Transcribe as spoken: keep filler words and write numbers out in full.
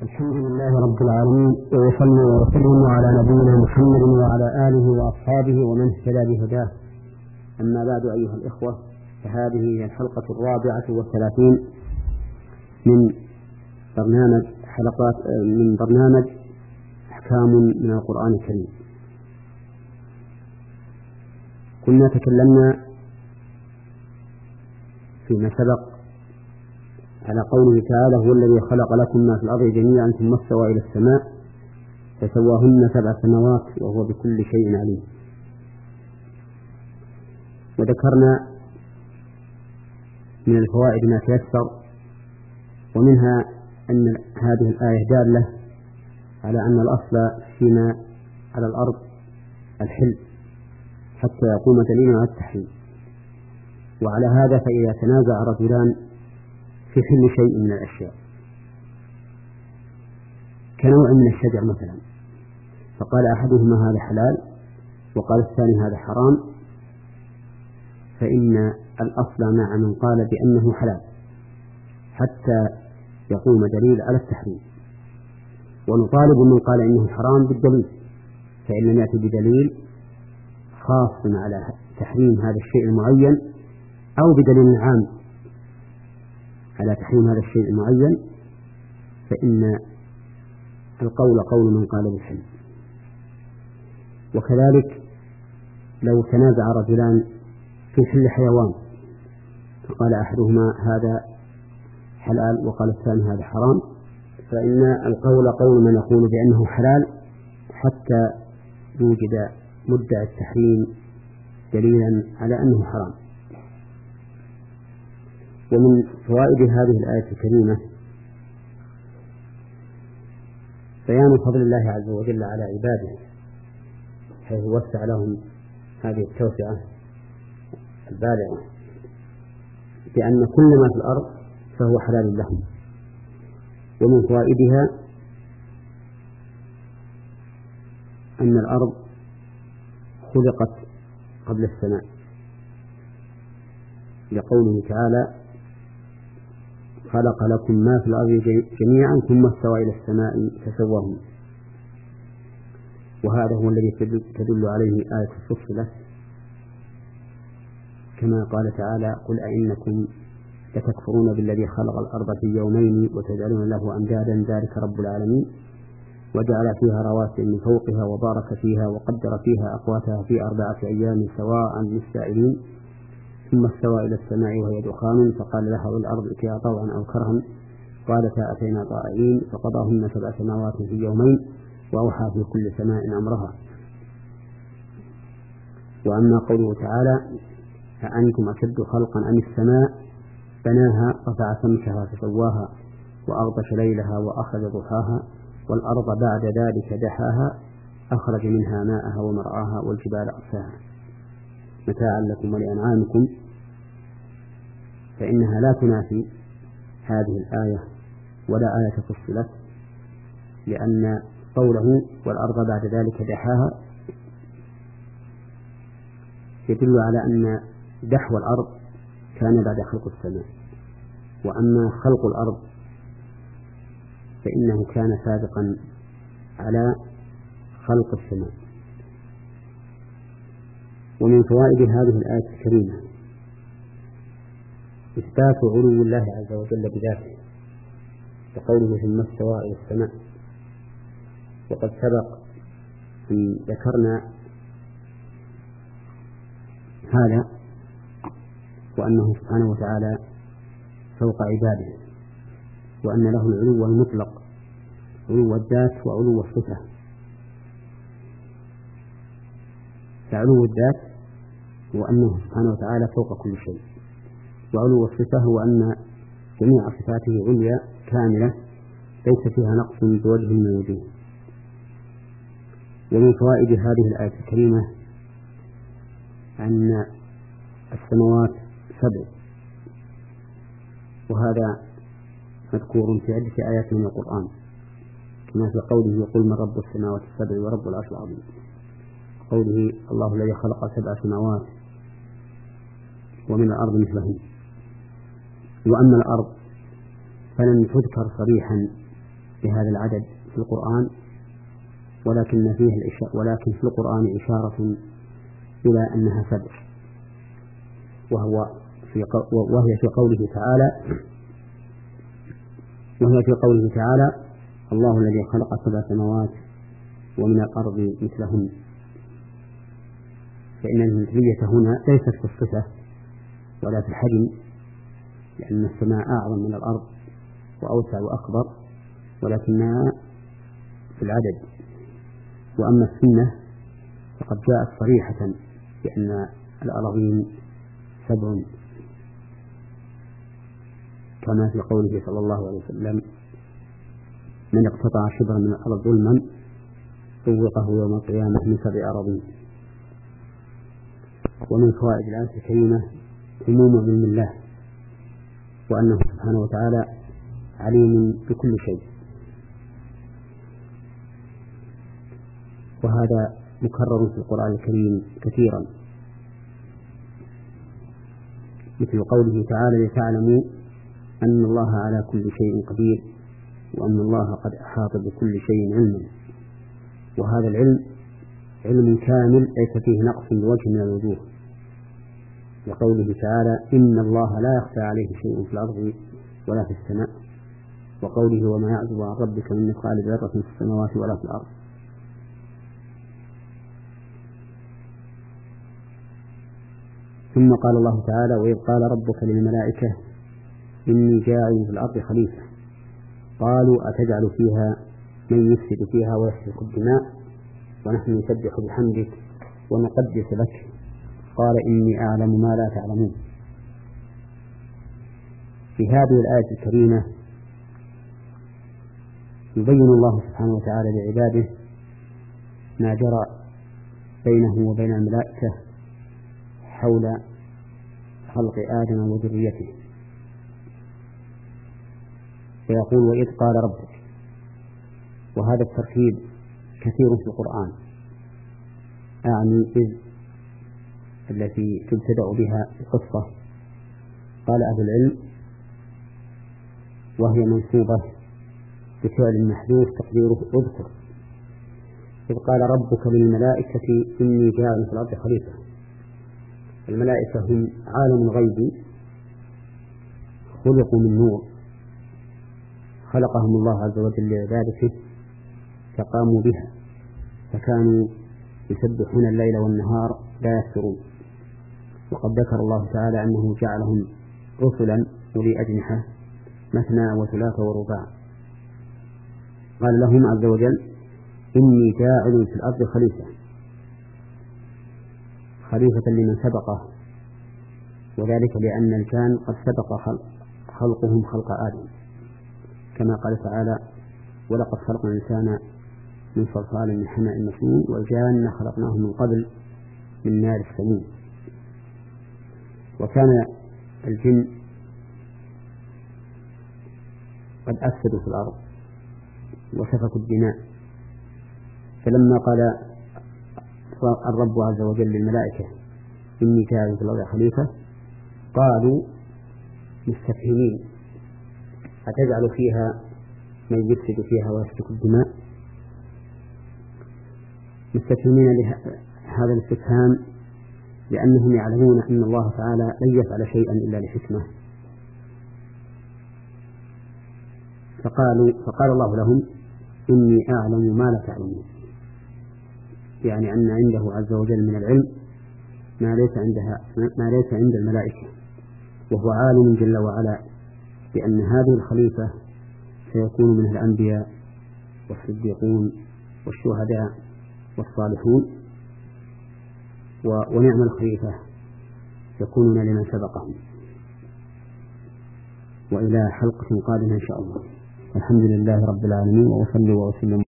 الحمد لله رب العالمين، وصلى وسلم على نبينا محمد وعلى آله وأصحابه ومن اهتدى بهداه. أما بعد أيها الإخوة، فهذه هي الحلقة الرابعة والثلاثين من برنامج حلقات من برنامج أحكام من القرآن الكريم. كنا تكلمنا فيما سبق على قوله تعالى: هو الذي خلق لكم ما في الأرض جميعا ثم استوى إلى السماء فسواهن سبع سماوات وهو بكل شيء عليم. وذكرنا من الفوائد ما تيسر، ومنها أن هذه الآية دالة على أن الأصل فيما على الأرض الحل حتى يقوم دليل على التحريم. وعلى هذا فإذا تنازع رجلان في حل شيء من الأشياء كنوع من الشجر مثلا، فقال أحدهما هذا حلال وقال الثاني هذا حرام، فإن الأصل مع من قال بأنه حلال حتى يقوم دليل على التحريم، ونطالب من قال إنه حرام بالدليل، فإن لم يأتي بدليل خاص على تحريم هذا الشيء المعين أو بدليل عام على تحريم هذا الشيء المعين، فإن القول قول من قال بالحل. وكذلك لو تنازع رجلان في حل حيوان فقال أحدهما هذا حلال وقال الثاني هذا حرام، فإن القول قول من يقول بأنه حلال حتى يوجد مدعي التحريم دليلا على أنه حرام. ومن فوائد هذه الآية الكريمة بيان فضل الله عز وجل على عباده، حيث وسع لهم هذه التوسعة البالغة بأن كل ما في الأرض فهو حلال لهم. ومن فوائدها أن الأرض خلقت قبل السماء، لقوله تعالى: خلق لكم ما في الأرض جميعا ثم استوى إلى السماء فسواهن. وهذا هو الذي تدل عليه آية الفصلة، كما قال تعالى: قل أئنكم لتكفرون بالذي خلق الأرض في يومين وتجعلون له أندادا ذلك رب العالمين وجعل فيها رواسي من فوقها وبارك فيها وقدر فيها أقواتها في أربعة أيام سواء للسائلين ثم استوى إلى السماء وهي دخان فقال لها والأرض ائتيا طوعا أو كرها قالتا أتينا طائعين فقضاهن سبع سماوات في يومين وأوحى في كل سماء أمرها. وأما قوله تعالى: أأنتم أشد خلقا أم السماء بناها رفع سمكها فسواها وأغطش ليلها وأخرج ضحاها والأرض بعد ذلك دحاها أخرج منها ماءها ومرعاها والجبال أرساها متاعا لكم ولأنعامكم، فإنها لا تنافي هذه الآية ولا آية فصلت، لأن قوله والأرض بعد ذلك دحاها يدل على أن دحو الأرض كان بعد خلق السماء، وأما خلق الأرض فإنه كان سابقا على خلق السماء. ومن فوائد هذه الآية الكريمة إثبات علو الله عز وجل بذاته، وقوله ثم استوى إلى السماء. وقد سبق أن ذكرنا هذا، وأنه سبحانه وتعالى فوق عباده، وأن له العلو المطلق، علو الذات وعلو الصفة. فعلو الذات هو أنه سبحانه وتعالى فوق كل شيء، وعلو الصفة هو أن جميع صفاته عليا كاملة ليس فيها نقص بوجه من الوجوه. ومن فوائد هذه الآية الكريمة أن السماوات سبع، وهذا مذكور في عدة آيات من القرآن، كما في قوله: يقول من رب السماوات السبع ورب العرش العظيم، قوله: الله الذي خلق سبع سماوات ومن الأرض مثلهن. وأما الأرض فلم تذكر صريحا بهذا العدد في القرآن، ولكن فيه ولكن في القرآن إشارة إلى أنها سبع، وهو في وهي في قوله تعالى وهي في قوله تعالى الله الذي خلق سبع سماوات ومن الأرض مثلهن. فإن المثلية هنا ليست في الصفة ولا في الحجم، لأن السماء أعظم من الأرض وأوسع وأكبر، ولكنها في العدد. وأما السنة فقد جاءت صريحة بأن الأراضين سبع، كما في قوله صلى الله عليه وسلم من اقتطع شبرا من الأرض ظلما طوقه يوم القيامة من سبع أراضين. ومن فوائد الآية الكريمة عموم علم الله، وأنه سبحانه وتعالى عليم بكل شيء، وهذا مكرر في القرآن الكريم كثيرا، مثل قوله تعالى لتعلموا أن الله على كل شيء قدير وأن الله قد أحاط بكل شيء علما. وهذا العلم علم كامل ليس فيه نقص بوجه من الوجوه، لقوله تعالى إن الله لا يخفى عليه شيء في الأرض ولا في السماء، وقوله وما يعزب عن ربك من مثقال ذرة في السماوات ولا في الأرض. ثم قال الله تعالى وإذ قال ربك للملائكة إني جاعل في الأرض خليفة قالوا أتجعل فيها من يفسد فيها ويسفك الدماء ونحن نسبح بحمدك ونقدس لك قال إني أعلم ما لا تعلمون. في هذه الآية الكريمة يبين الله سبحانه وتعالى لعباده ما جرى بينه وبين الملائكة حول خلق آدم وذريته، فيقول وإذ قال ربك، وهذا التركيب كثير في القرآن، أعني إذ التي تبتدأ بها القصة. قال أهل العلم وهي منصوبة بفعل محذوف تقديره اذكر، إذ قال ربك للملائكة إني جاعل في الأرض خليفة. الملائكة هم عالم الغيب، خلقوا من نور، خلقهم الله عز وجل لعبادته فقاموا بها، فكانوا يسبحون الليل والنهار لا يفترون. وقد ذكر الله تعالى أنه جعلهم رسلا أولي أجنحة مثنى وثلاث ورباع. قال لهم عز وجل إني جاعل في الأرض خليفة، خليفة لمن سبقه، وذلك لأن الجان قد سبق خلقهم خلق آدم، كما قال تعالى ولقد خلقنا الإنسان من صلصال من حماء مسنون والجان خلقناه من قبل من نار السموم. وكان الجن قد أفسدوا في الأرض وسفكوا الدماء، فلما قال الرب عز وجل للملائكة إني جاعل في الأرض خليفة قالوا مستفهمين أتجعل فيها من يفسد فيها ويسفك الدماء، مستفهمين لهذا الاستفهام لأنهم يعلمون أن الله تعالى لن يفعل شيئا إلا لحكمة. فقالوا فقال الله لهم إني أعلم ما لا تعلمون، يعني أن عنده عز وجل من العلم ما ليس عندها ما ليس عند الملائكة، وهو عالم جل وعلا بأن هذه الخليفة سيكون منها الأنبياء والصديقون والشهداء والصالحون، ونعم الخليفة يكونون لمن سبقهم. وإلى حلقة قادمة إن شاء الله. الحمد لله رب العالمين، وأصلي وأسلم